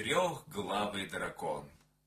Трехглавый дракон.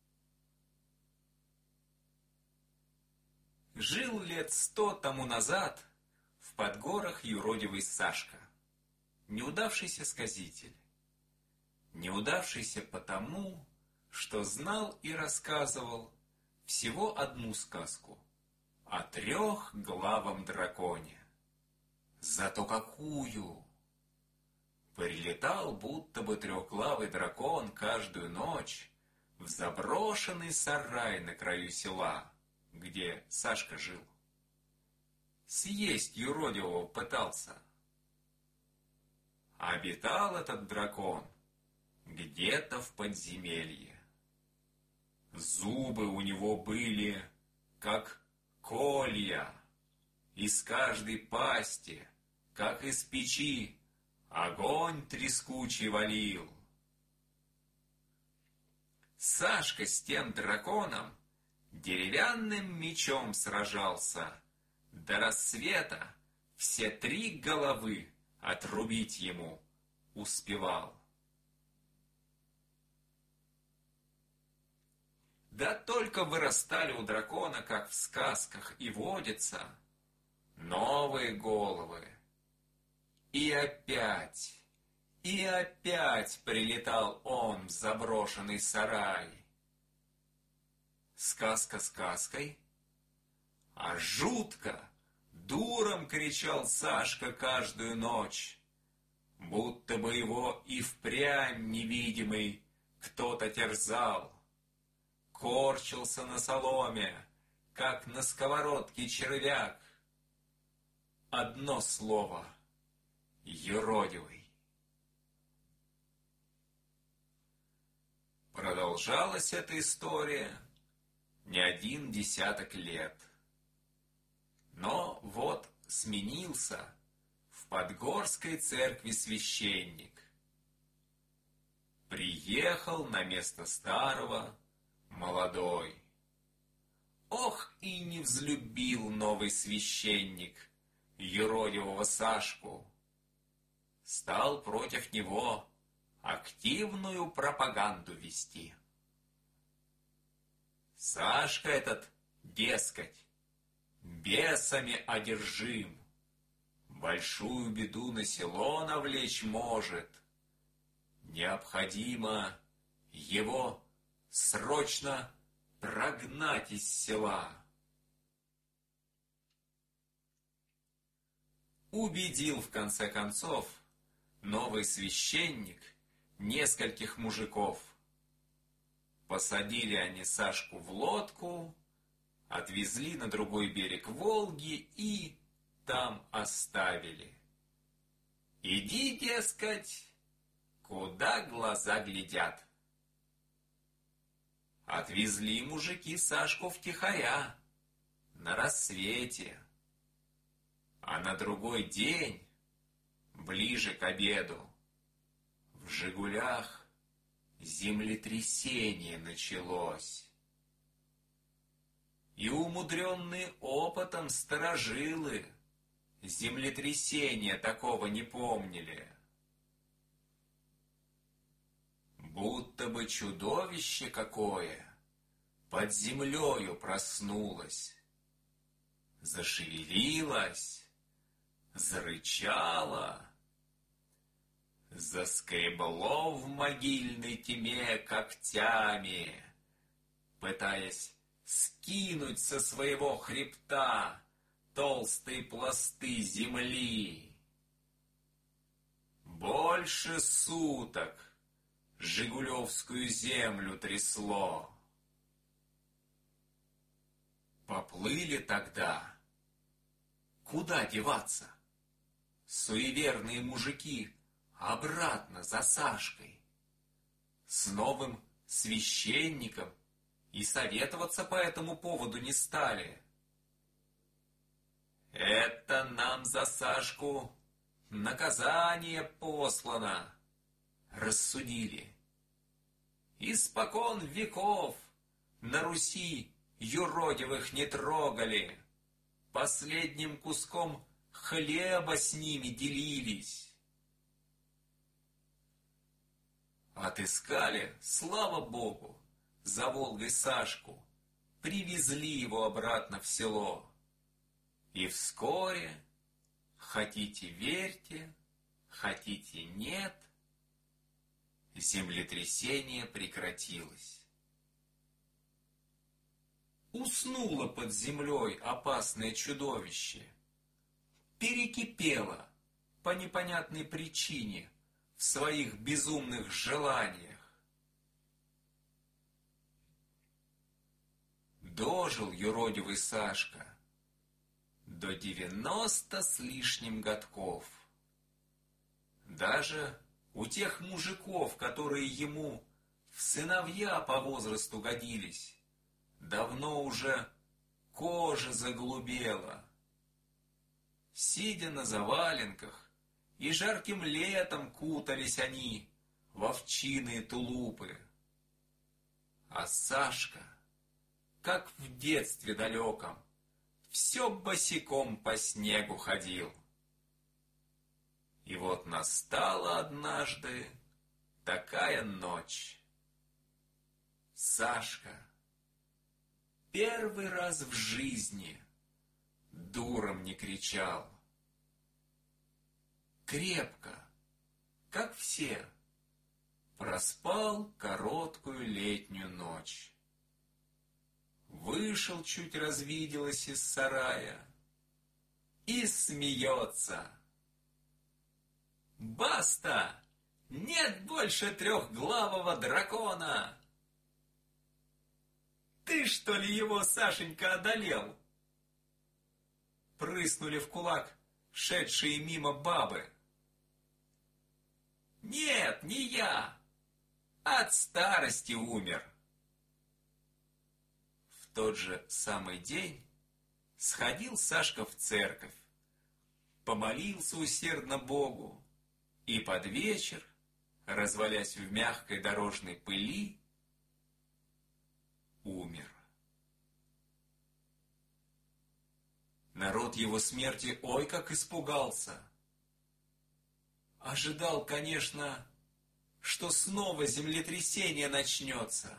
Жил лет 100 тому назад в Подгорах юродивый Сашка, неудавшийся сказитель. Неудавшийся потому, что знал и рассказывал всего одну сказку о трехглавом драконе. Зато какую! Прилетал будто бы трехглавый дракон каждую ночь в заброшенный сарай на краю села, где Сашка жил. Съесть юродивого пытался. Обитал этот дракон где-то в подземелье. Зубы у него были, как колья, из каждой пасти, как из печи, огонь трескучий валил. Сашка с тем драконом деревянным мечом сражался, до рассвета все 3 головы отрубить ему успевал. Да только вырастали у дракона, как в сказках и водится, новые головы. И опять прилетал он в заброшенный сарай. Сказка сказкой, а жутко, дуром кричал Сашка каждую ночь, будто бы его и впрямь невидимый кто-то терзал. Корчился на соломе, как на сковородке червяк. Одно слово — юродивый. Продолжалась эта история не 1 десяток лет. Но вот сменился в Подгорской церкви священник. Приехал на место старого молодой. Ох, и не взлюбил новый священник юродивого Сашку. Стал против него активную пропаганду вести. Сашка этот, дескать, бесами одержим, большую беду на село навлечь может. Необходимо его срочно прогнать из села. Убедил в конце концов новый священник нескольких мужиков. Посадили они Сашку в лодку, отвезли на другой берег Волги и там оставили. Иди, дескать, куда глаза глядят. Отвезли мужики Сашку втихаря, на рассвете. А на другой день, ближе к обеду, в «Жигулях» землетрясение началось. И умудренные опытом старожилы землетрясения такого не помнили. Будто бы чудовище какое под землею проснулось, зашевелилось, зарычало, заскребло в могильной тьме когтями, пытаясь скинуть со своего хребта толстые пласты земли. Больше суток Жигулевскую землю трясло. Поплыли тогда. Куда деваться? Суеверные мужики обратно за Сашкой. С новым священником и советоваться по этому поводу не стали. Это нам за Сашку наказание послано, рассудили. Испокон веков на Руси юродивых не трогали, последним куском хлеба с ними делились. Отыскали, слава Богу, за Волгой Сашку, привезли его обратно в село. И вскоре, хотите верьте, хотите нет, землетрясение прекратилось. Уснуло под землей опасное чудовище, перекипело по непонятной причине в своих безумных желаниях. Дожил юродивый Сашка до 90 с лишним годков. Даже у тех мужиков, которые ему в сыновья по возрасту годились, давно уже кожа заглубела. Сидя на заваленках, и жарким летом кутались они в овчиные тулупы. А Сашка, как в детстве далеком, все босиком по снегу ходил. И вот настала однажды такая ночь. Сашка первый раз в жизни дуром не кричал. Крепко, как все, проспал короткую летнюю ночь. Вышел, чуть развиделось из сарая, и смеется. «Баста! Нет больше трехглавого дракона!» «Ты, что ли, его, Сашенька, одолел?» Прыснули в кулак шедшие мимо бабы. «Нет, не я! От старости умер!» В тот же самый день сходил Сашка в церковь, помолился усердно Богу, и под вечер, развалясь в мягкой дорожной пыли, умер. Народ его смерти ой как испугался. Ожидал, конечно, что снова землетрясение начнется.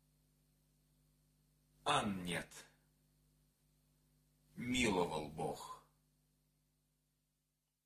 А нет. Миловал Бог.